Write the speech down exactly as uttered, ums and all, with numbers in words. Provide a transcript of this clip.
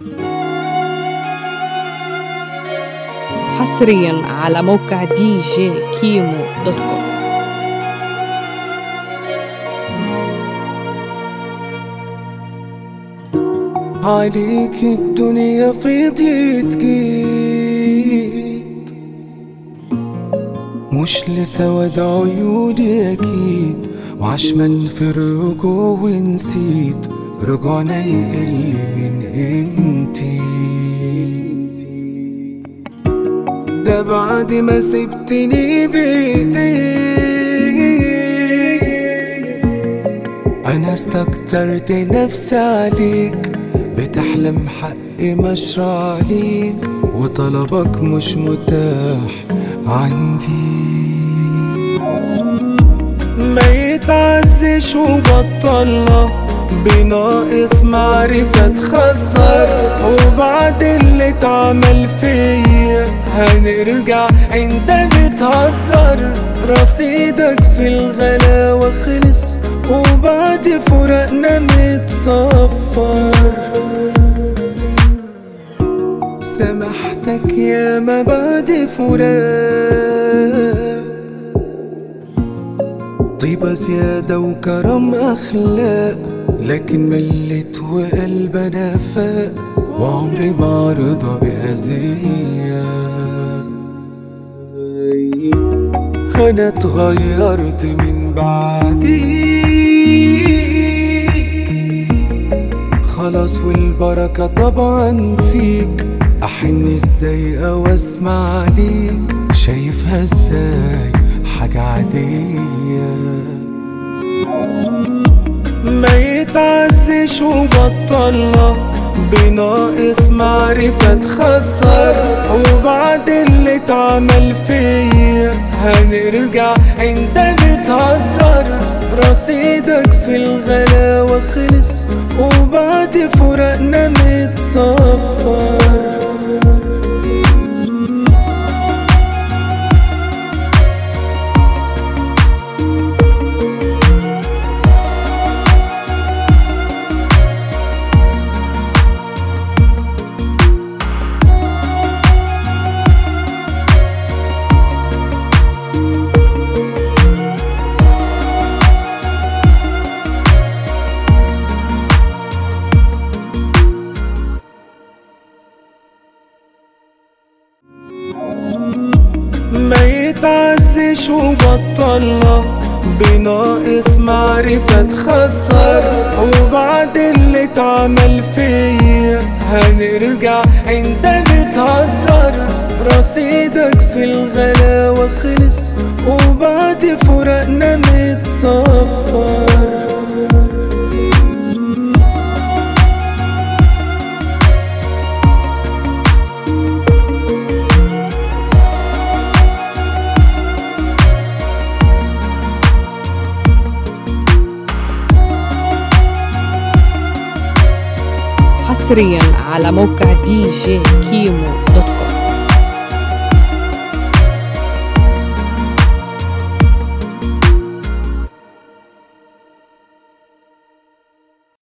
حصريا على موقع دي جي كيمو دوت كوم. عليك الدنيا فضيت جيت، مش لسواد عيوني اكيد، وعشمان في الرجوع ونسيت رجعنا يقل من قيمتي. ده بعد ما سبتني بايديك انا استكترت نفسي عليك، بتحلم حقي مشرع عليك، وطلبك مش متاح عندي. ما يتعزش وبطلنا بناقص معرفة تخسر، وبعد اللي اتعمل فيا هنرجع انت بتهزر. رصيدك في الغلاوة خلص، وبعد فراقنا متصفر. سامحتك يا ما بعد فراق، طيبة زيادة وكرم أخلاق، لكن ملت وقلبنا فاق، وعمري ما رضى بأذية. أنا اتغيرت من بعديك خلاص، والبركة طبعا فيك. أحن ازاي أو اسمع عليك، شايفها ازاي حاجة عادية. ما يتعزش وبطلنا بناقص معرفة تخسر، وبعد اللي اتعمل فيا هنرجع انت بتهزر. رصيدك في الغلاوة خلص، وبعد فراقنا متصفر. ما يتعزش وبطلنا بناقص معرفة تخسر، وبعد اللي اتعمل فيا هنرجع انت بتهزر. رصيدك في الغلاوة خلص، وبعد فراقنا متصفر. حصريا على موقع دي جي كيمو.